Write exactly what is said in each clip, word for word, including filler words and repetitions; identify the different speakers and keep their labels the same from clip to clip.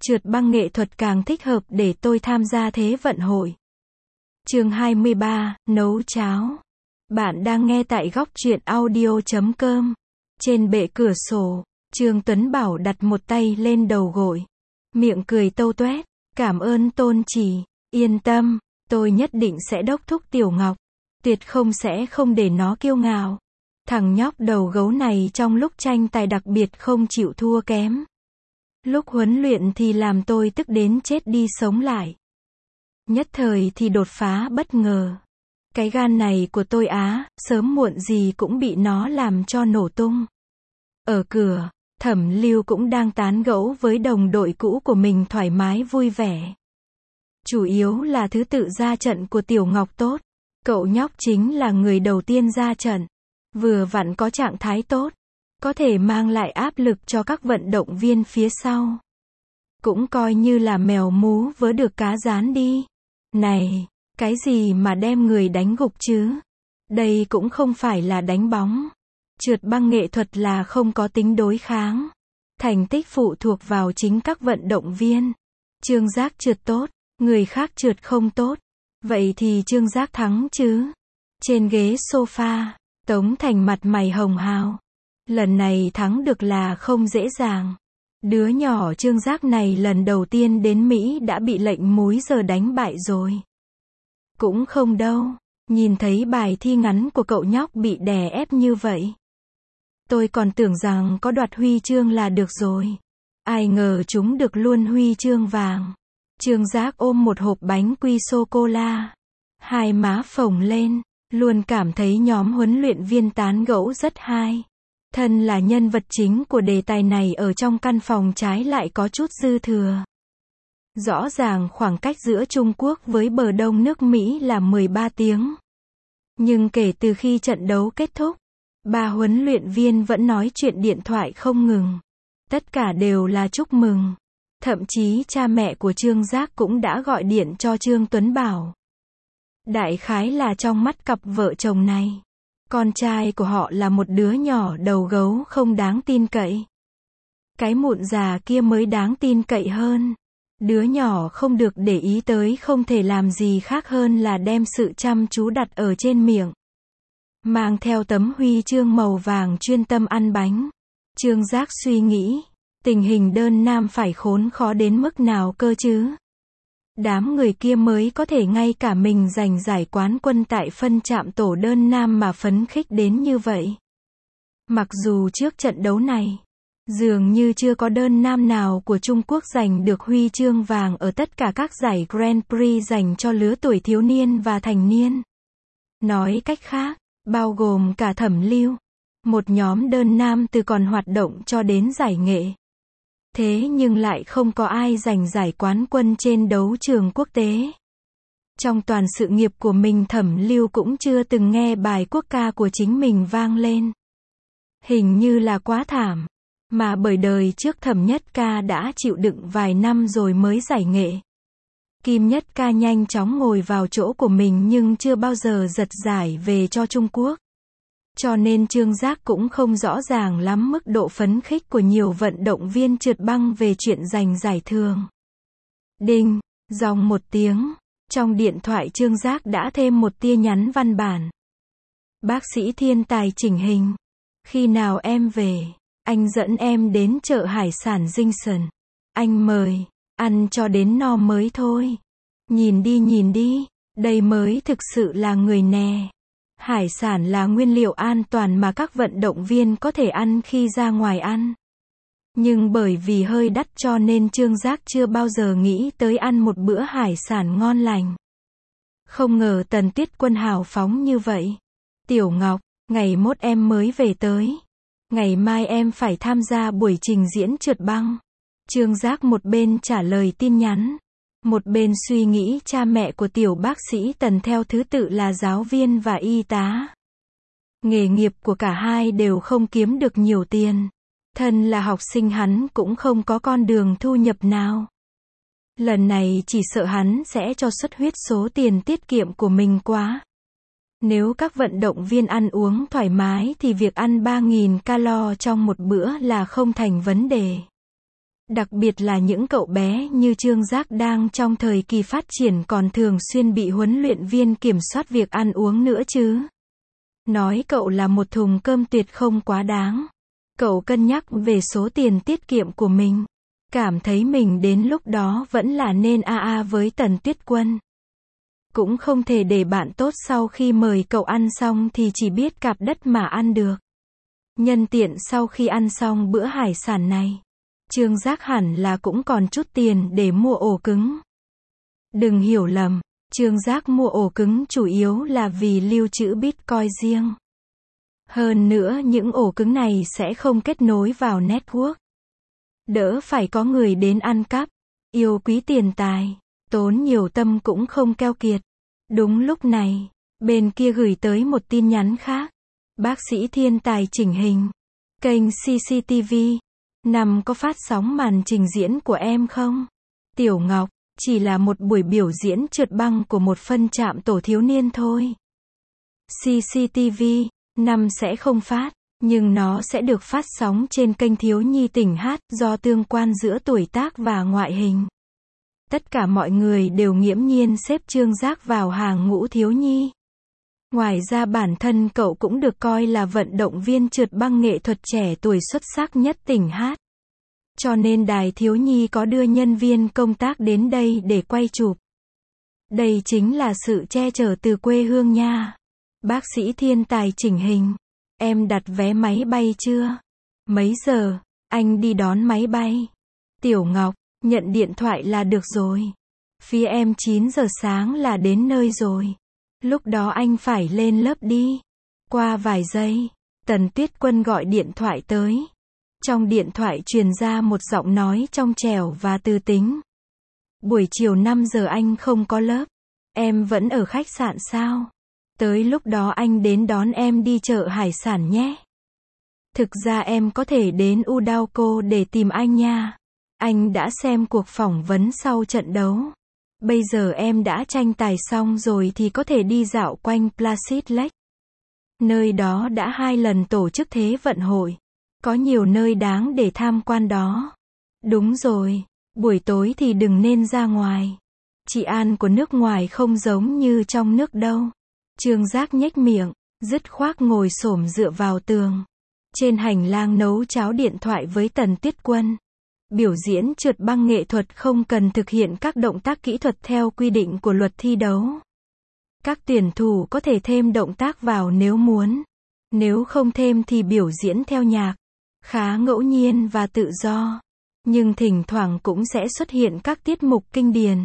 Speaker 1: Trượt băng nghệ thuật càng thích hợp để tôi tham gia thế vận hội. Chương hai mươi ba, nấu cháo. Bạn đang nghe tại góc truyện audio chấm com. Trên bệ cửa sổ, Trương Tuấn Bảo đặt một tay lên đầu gối. Miệng cười tâu toét. Cảm ơn Tôn Chỉ. Yên tâm, tôi nhất định sẽ đốc thúc Tiểu Ngọc. Tuyệt không sẽ không để nó kiêu ngạo. Thằng nhóc đầu gấu này trong lúc tranh tài đặc biệt không chịu thua kém. Lúc huấn luyện thì làm tôi tức đến chết đi sống lại. Nhất thời thì đột phá bất ngờ. Cái gan này của tôi á, sớm muộn gì cũng bị nó làm cho nổ tung. Ở cửa, Thẩm Lưu cũng đang tán gẫu với đồng đội cũ của mình thoải mái vui vẻ. Chủ yếu là thứ tự ra trận của Tiểu Ngọc tốt. Cậu nhóc chính là người đầu tiên ra trận. Vừa vặn có trạng thái tốt. Có thể mang lại áp lực cho các vận động viên phía sau. Cũng coi như là mèo mú vớ được cá rán đi. Này, cái gì mà đem người đánh gục chứ? Đây cũng không phải là đánh bóng. Trượt băng nghệ thuật là không có tính đối kháng. Thành tích phụ thuộc vào chính các vận động viên. Trương Giác trượt tốt, người khác trượt không tốt. Vậy thì Trương Giác thắng chứ? Trên ghế sofa, Tống Thành mặt mày hồng hào. Lần này thắng được là không dễ dàng. Đứa nhỏ Trương Giác này lần đầu tiên đến Mỹ đã bị lệnh múi giờ đánh bại rồi. Cũng không đâu. Nhìn thấy bài thi ngắn của cậu nhóc bị đè ép như vậy. Tôi còn tưởng rằng có đoạt huy chương là được rồi. Ai ngờ chúng được luôn huy chương vàng. Trương Giác ôm một hộp bánh quy sô-cô-la. Hai má phồng lên. Luôn cảm thấy nhóm huấn luyện viên tán gẫu rất hay. Thân là nhân vật chính của đề tài này ở trong căn phòng trái lại có chút dư thừa. Rõ ràng khoảng cách giữa Trung Quốc với bờ đông nước Mỹ là mười ba tiếng. Nhưng kể từ khi trận đấu kết thúc, ba huấn luyện viên vẫn nói chuyện điện thoại không ngừng. Tất cả đều là chúc mừng. Thậm chí cha mẹ của Trương Giác cũng đã gọi điện cho Trương Tuấn Bảo. Đại khái là trong mắt cặp vợ chồng này, con trai của họ là một đứa nhỏ đầu gấu không đáng tin cậy. Cái mụn già kia mới đáng tin cậy hơn. Đứa nhỏ không được để ý tới không thể làm gì khác hơn là đem sự chăm chú đặt ở trên miệng. Mang theo tấm huy chương màu vàng chuyên tâm ăn bánh. Trương Giác suy nghĩ, tình hình đơn nam phải khốn khó đến mức nào cơ chứ? Đám người kia mới có thể ngay cả mình giành giải quán quân tại phân trạm tổ đơn nam mà phấn khích đến như vậy. Mặc dù trước trận đấu này, dường như chưa có đơn nam nào của Trung Quốc giành được huy chương vàng ở tất cả các giải Grand Prix dành cho lứa tuổi thiếu niên và thành niên. Nói cách khác, bao gồm cả Thẩm Lưu, một nhóm đơn nam từ còn hoạt động cho đến giải nghệ. Thế nhưng lại không có ai giành giải quán quân trên đấu trường quốc tế. Trong toàn sự nghiệp của mình Thẩm Lưu cũng chưa từng nghe bài quốc ca của chính mình vang lên. Hình như là quá thảm. Mà bởi đời trước Thẩm Nhất Ca đã chịu đựng vài năm rồi mới giải nghệ. Kim Nhất Ca nhanh chóng ngồi vào chỗ của mình nhưng chưa bao giờ giật giải về cho Trung Quốc. Cho nên Trương Giác cũng không rõ ràng lắm mức độ phấn khích của nhiều vận động viên trượt băng về chuyện giành giải thưởng. Đinh, dòng một tiếng. Trong điện thoại Trương Giác đã thêm một tia nhắn văn bản. Bác sĩ thiên tài chỉnh hình. Khi nào em về, anh dẫn em đến chợ hải sản Dinh-sần. Anh mời, ăn cho đến no mới thôi. Nhìn đi nhìn đi, đây mới thực sự là người nè. Hải sản là nguyên liệu an toàn mà các vận động viên có thể ăn khi ra ngoài ăn. Nhưng bởi vì hơi đắt cho nên Trương Giác chưa bao giờ nghĩ tới ăn một bữa hải sản ngon lành. Không ngờ Tần Tuyết Quân hào phóng như vậy. Tiểu Ngọc, ngày mốt em mới về tới. Ngày mai em phải tham gia buổi trình diễn trượt băng. Trương Giác một bên trả lời tin nhắn. Một bên suy nghĩ cha mẹ của tiểu bác sĩ Tần theo thứ tự là giáo viên và y tá. Nghề nghiệp của cả hai đều không kiếm được nhiều tiền. Thân là học sinh hắn cũng không có con đường thu nhập nào. Lần này chỉ sợ hắn sẽ cho xuất huyết số tiền tiết kiệm của mình quá. Nếu các vận động viên ăn uống thoải mái thì việc ăn ba nghìn calo trong một bữa là không thành vấn đề. Đặc biệt là những cậu bé như Trương Giác đang trong thời kỳ phát triển còn thường xuyên bị huấn luyện viên kiểm soát việc ăn uống nữa chứ. Nói cậu là một thùng cơm tuyệt không quá đáng. Cậu cân nhắc về số tiền tiết kiệm của mình. Cảm thấy mình đến lúc đó vẫn là nên a a với Tần Tuyết Quân. Cũng không thể để bạn tốt sau khi mời cậu ăn xong thì chỉ biết cạp đất mà ăn được. Nhân tiện sau khi ăn xong bữa hải sản này, Trương Giác hẳn là cũng còn chút tiền để mua ổ cứng. Đừng hiểu lầm, Trương Giác mua ổ cứng chủ yếu là vì lưu trữ Bitcoin riêng. Hơn nữa những ổ cứng này sẽ không kết nối vào network. Đỡ phải có người đến ăn cắp. Yêu quý tiền tài, tốn nhiều tâm cũng không keo kiệt. Đúng lúc này, bên kia gửi tới một tin nhắn khác. Bác sĩ thiên tài chỉnh hình. Kênh xê xê tê vê năm có phát sóng màn trình diễn của em không? Tiểu Ngọc, chỉ là một buổi biểu diễn trượt băng của một phân trạm tổ thiếu niên thôi. xê xê tê vê năm sẽ không phát, nhưng nó sẽ được phát sóng trên kênh Thiếu Nhi Tỉnh Hát do tương quan giữa tuổi tác và ngoại hình. Tất cả mọi người đều nghiễm nhiên xếp Trương Giác vào hàng ngũ thiếu nhi. Ngoài ra bản thân cậu cũng được coi là vận động viên trượt băng nghệ thuật trẻ tuổi xuất sắc nhất tỉnh Hát. Cho nên đài thiếu nhi có đưa nhân viên công tác đến đây để quay chụp. Đây chính là sự che chở từ quê hương nha. Bác sĩ thiên tài chỉnh hình. Em đặt vé máy bay chưa? Mấy giờ? Anh đi đón máy bay. Tiểu Ngọc, nhận điện thoại là được rồi. Phía em chín giờ sáng là đến nơi rồi. Lúc đó anh phải lên lớp đi. Qua vài giây, Tần Tuyết Quân gọi điện thoại tới. Trong điện thoại truyền ra một giọng nói trong trẻo và tư tính. Buổi chiều năm giờ anh không có lớp. Em vẫn ở khách sạn sao? Tới lúc đó anh đến đón em đi chợ hải sản nhé. Thực ra em có thể đến Udauco để tìm anh nha. Anh đã xem cuộc phỏng vấn sau trận đấu. Bây giờ em đã tranh tài xong rồi thì có thể đi dạo quanh Placid Lake. Nơi đó đã hai lần tổ chức Thế vận hội. Có nhiều nơi đáng để tham quan đó. Đúng rồi, buổi tối thì đừng nên ra ngoài. Trị an của nước ngoài không giống như trong nước đâu. Trương Giác nhếch miệng, dứt khoát ngồi xổm dựa vào tường. Trên hành lang nấu cháo điện thoại với Tần Tuyết Quân. Biểu diễn trượt băng nghệ thuật không cần thực hiện các động tác kỹ thuật theo quy định của luật thi đấu. Các tuyển thủ có thể thêm động tác vào nếu muốn. Nếu không thêm thì biểu diễn theo nhạc. Khá ngẫu nhiên và tự do. Nhưng thỉnh thoảng cũng sẽ xuất hiện các tiết mục kinh điển.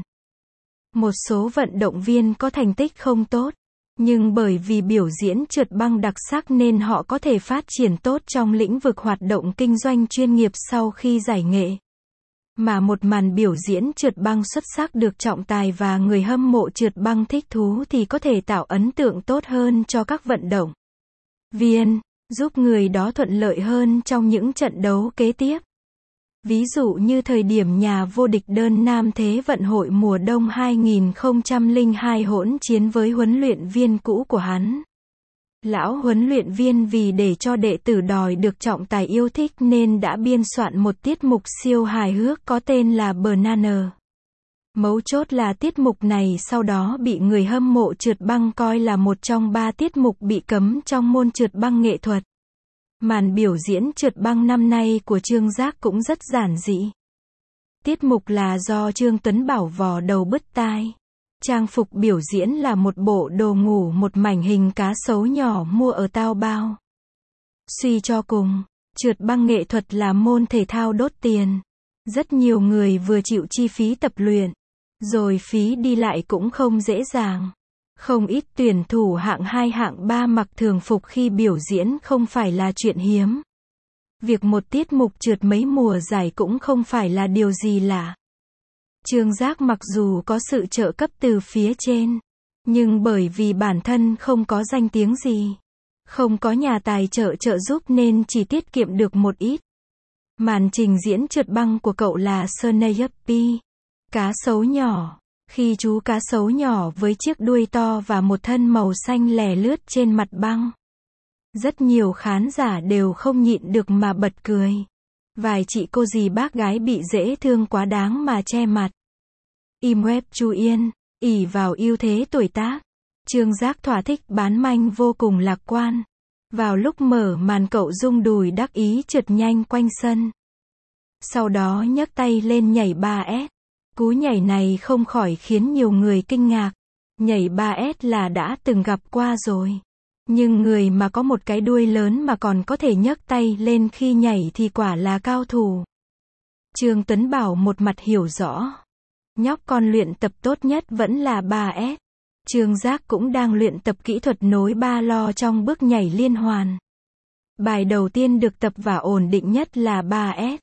Speaker 1: Một số vận động viên có thành tích không tốt. Nhưng bởi vì biểu diễn trượt băng đặc sắc nên họ có thể phát triển tốt trong lĩnh vực hoạt động kinh doanh chuyên nghiệp sau khi giải nghệ. Mà một màn biểu diễn trượt băng xuất sắc được trọng tài và người hâm mộ trượt băng thích thú thì có thể tạo ấn tượng tốt hơn cho các vận động viên, giúp người đó thuận lợi hơn trong những trận đấu kế tiếp. Ví dụ như thời điểm nhà vô địch đơn nam Thế vận hội mùa đông hai nghìn không trăm lẻ hai hỗn chiến với huấn luyện viên cũ của hắn. Lão huấn luyện viên vì để cho đệ tử đòi được trọng tài yêu thích nên đã biên soạn một tiết mục siêu hài hước có tên là Banana. Mấu chốt là tiết mục này sau đó bị người hâm mộ trượt băng coi là một trong ba tiết mục bị cấm trong môn trượt băng nghệ thuật. Màn biểu diễn trượt băng năm nay của Trương Giác cũng rất giản dị. Tiết mục là do Trương Tuấn Bảo vò đầu bứt tai. Trang phục biểu diễn là một bộ đồ ngủ một mảnh hình cá sấu nhỏ mua ở Taobao. Suy cho cùng, trượt băng nghệ thuật là môn thể thao đốt tiền. Rất nhiều người vừa chịu chi phí tập luyện, rồi phí đi lại cũng không dễ dàng. Không ít tuyển thủ hạng hai hạng ba mặc thường phục khi biểu diễn không phải là chuyện hiếm. Việc một tiết mục trượt mấy mùa giải cũng không phải là điều gì lạ. Trương Giác mặc dù có sự trợ cấp từ phía trên, nhưng bởi vì bản thân không có danh tiếng gì, không có nhà tài trợ trợ giúp nên chỉ tiết kiệm được một ít. Màn trình diễn trượt băng của cậu là Snappy, cá sấu nhỏ. Khi chú cá sấu nhỏ với chiếc đuôi to và một thân màu xanh lè lướt trên mặt băng. Rất nhiều khán giả đều không nhịn được mà bật cười. Vài chị cô dì bác gái bị dễ thương quá đáng mà che mặt. Im web Chu Yên, ỷ vào ưu thế tuổi tác. Trương Giác thỏa thích bán manh vô cùng lạc quan. Vào lúc mở màn cậu rung đùi đắc ý trượt nhanh quanh sân. Sau đó nhấc tay lên nhảy ba ét. Cú nhảy này không khỏi khiến nhiều người kinh ngạc. Nhảy ba ét là đã từng gặp qua rồi. Nhưng người mà có một cái đuôi lớn mà còn có thể nhấc tay lên khi nhảy thì quả là cao thủ. Trương Tuấn Bảo một mặt hiểu rõ. Nhóc con luyện tập tốt nhất vẫn là ba ét. Trương Giác cũng đang luyện tập kỹ thuật nối ba lo trong bước nhảy liên hoàn. Bài đầu tiên được tập và ổn định nhất là ba ét.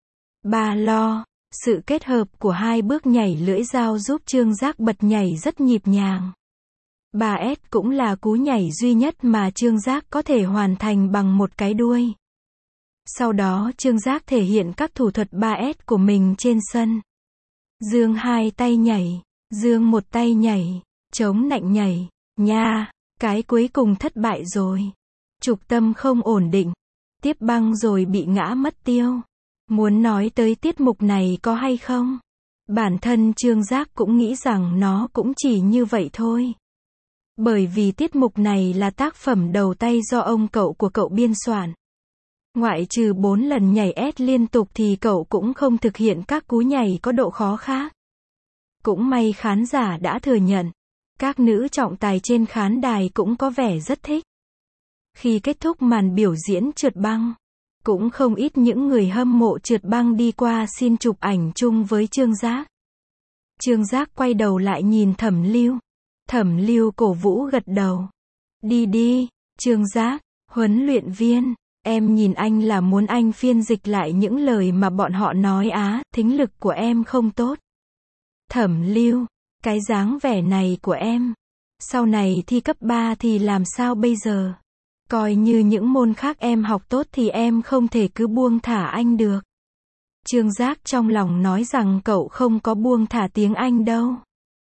Speaker 1: Ba lo, sự kết hợp của hai bước nhảy lưỡi dao giúp Trương Giác bật nhảy rất nhịp nhàng. ba ét cũng là cú nhảy duy nhất mà Trương Giác có thể hoàn thành bằng một cái đuôi. Sau đó Trương Giác thể hiện các thủ thuật ba ét của mình trên sân. Dương hai tay nhảy, dương một tay nhảy, chống nạnh nhảy, nha, cái cuối cùng thất bại rồi. Trục tâm không ổn định, tiếp băng rồi bị ngã mất tiêu. Muốn nói tới tiết mục này có hay không? Bản thân Trương Giác cũng nghĩ rằng nó cũng chỉ như vậy thôi. Bởi vì tiết mục này là tác phẩm đầu tay do ông cậu của cậu biên soạn. Ngoại trừ bốn lần nhảy S liên tục thì cậu cũng không thực hiện các cú nhảy có độ khó khác. Cũng may khán giả đã thừa nhận. Các nữ trọng tài trên khán đài cũng có vẻ rất thích. Khi kết thúc màn biểu diễn trượt băng, cũng không ít những người hâm mộ trượt băng đi qua xin chụp ảnh chung với Trương Giác. Trương Giác quay đầu lại nhìn Thẩm Lưu. Thẩm Lưu cổ vũ gật đầu. Đi đi, Trương Giác, huấn luyện viên, em nhìn anh là muốn anh phiên dịch lại những lời mà bọn họ nói á, thính lực của em không tốt. Thẩm Lưu, cái dáng vẻ này của em, sau này thi cấp ba thì làm sao bây giờ? Coi như những môn khác em học tốt thì em không thể cứ buông thả anh được. Trương Giác trong lòng nói rằng cậu không có buông thả tiếng Anh đâu.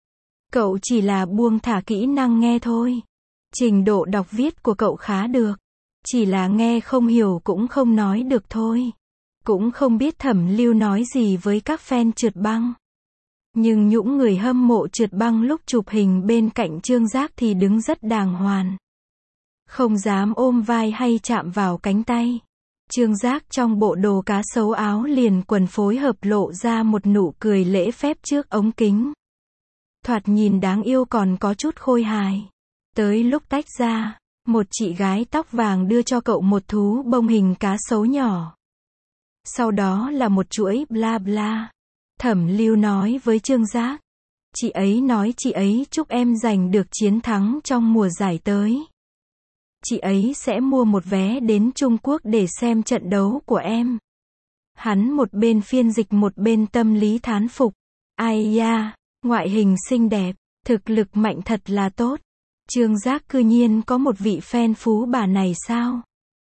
Speaker 1: Cậu chỉ là buông thả kỹ năng nghe thôi. Trình độ đọc viết của cậu khá được. Chỉ là nghe không hiểu cũng không nói được thôi. Cũng không biết Thẩm Lưu nói gì với các fan trượt băng. Nhưng những người hâm mộ trượt băng lúc chụp hình bên cạnh Trương Giác thì đứng rất đàng hoàng. Không dám ôm vai hay chạm vào cánh tay. Trương Giác trong bộ đồ cá sấu áo liền quần phối hợp lộ ra một nụ cười lễ phép trước ống kính. Thoạt nhìn đáng yêu còn có chút khôi hài. Tới lúc tách ra, một chị gái tóc vàng đưa cho cậu một thú bông hình cá sấu nhỏ. Sau đó là một chuỗi bla bla. Thẩm Lưu nói với Trương Giác. Chị ấy nói chị ấy chúc em giành được chiến thắng trong mùa giải tới. Chị ấy sẽ mua một vé đến Trung Quốc để xem trận đấu của em. Hắn một bên phiên dịch một bên tâm lý thán phục. Ai da, ngoại hình xinh đẹp, thực lực mạnh thật là tốt. Trương Giác cư nhiên có một vị fan phú bà này sao?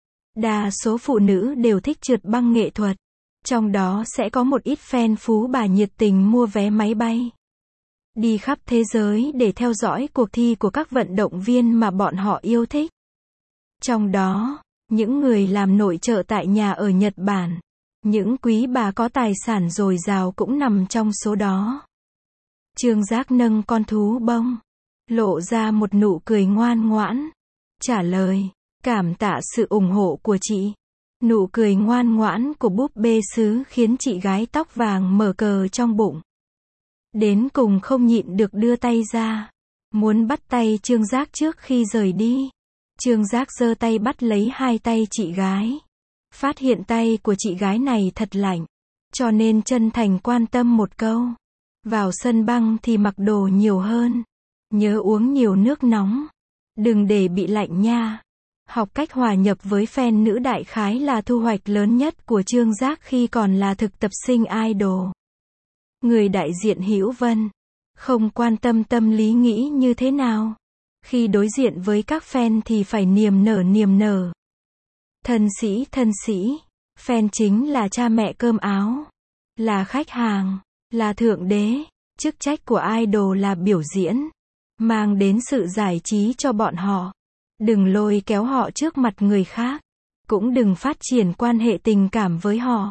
Speaker 1: Đa số phụ nữ đều thích trượt băng nghệ thuật. Trong đó sẽ có một ít fan phú bà nhiệt tình mua vé máy bay. Đi khắp thế giới để theo dõi cuộc thi của các vận động viên mà bọn họ yêu thích. Trong đó, những người làm nội trợ tại nhà ở Nhật Bản, những quý bà có tài sản dồi dào cũng nằm trong số đó. Trương Giác nâng con thú bông, lộ ra một nụ cười ngoan ngoãn, trả lời, cảm tạ sự ủng hộ của chị. Nụ cười ngoan ngoãn của búp bê sứ khiến chị gái tóc vàng mở cờ trong bụng. Đến cùng không nhịn được đưa tay ra, muốn bắt tay Trương Giác trước khi rời đi. Trương Giác giơ tay bắt lấy hai tay chị gái. Phát hiện tay của chị gái này thật lạnh, cho nên chân thành quan tâm một câu. Vào sân băng thì mặc đồ nhiều hơn. Nhớ uống nhiều nước nóng. Đừng để bị lạnh nha. Học cách hòa nhập với fan nữ đại khái là thu hoạch lớn nhất của Trương Giác khi còn là thực tập sinh idol. Người đại diện Hữu Vân không quan tâm tâm lý nghĩ như thế nào. Khi đối diện với các fan thì phải niềm nở niềm nở. Thân sĩ thân sĩ, fan chính là cha mẹ cơm áo, là khách hàng, là thượng đế. Chức trách của idol là biểu diễn, mang đến sự giải trí cho bọn họ. Đừng lôi kéo họ trước mặt người khác, cũng đừng phát triển quan hệ tình cảm với họ.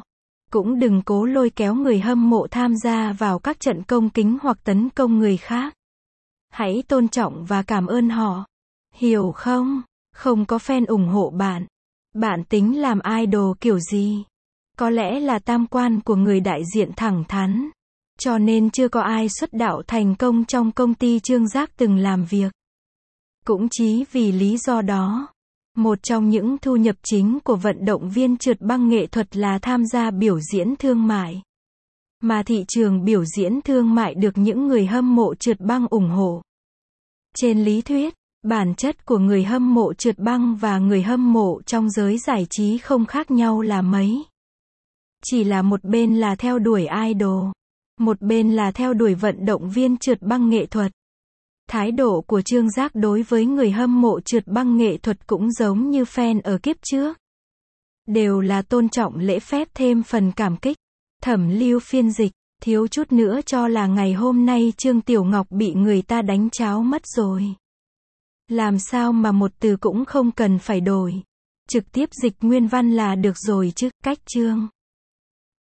Speaker 1: Cũng đừng cố lôi kéo người hâm mộ tham gia vào các trận công kính hoặc tấn công người khác. Hãy tôn trọng và cảm ơn họ. Hiểu không? Không có fan ủng hộ bạn. Bạn tính làm idol kiểu gì? Có lẽ là tam quan của người đại diện thẳng thắn. Cho nên chưa có ai xuất đạo thành công trong công ty Trương Giác từng làm việc. Cũng chí vì lý do đó, một trong những thu nhập chính của vận động viên trượt băng nghệ thuật là tham gia biểu diễn thương mại. Mà thị trường biểu diễn thương mại được những người hâm mộ trượt băng ủng hộ. Trên lý thuyết, bản chất của người hâm mộ trượt băng và người hâm mộ trong giới giải trí không khác nhau là mấy. Chỉ là một bên là theo đuổi idol, một bên là theo đuổi vận động viên trượt băng nghệ thuật. Thái độ của Trương Giác đối với người hâm mộ trượt băng nghệ thuật cũng giống như fan ở kiếp trước. Đều là tôn trọng lễ phép thêm phần cảm kích. Thẩm Lưu phiên dịch, thiếu chút nữa cho là ngày hôm nay Trương Tiểu Ngọc bị người ta đánh cháo mất rồi. Làm sao mà một từ cũng không cần phải đổi. Trực tiếp dịch nguyên văn là được rồi chứ, cách Trương.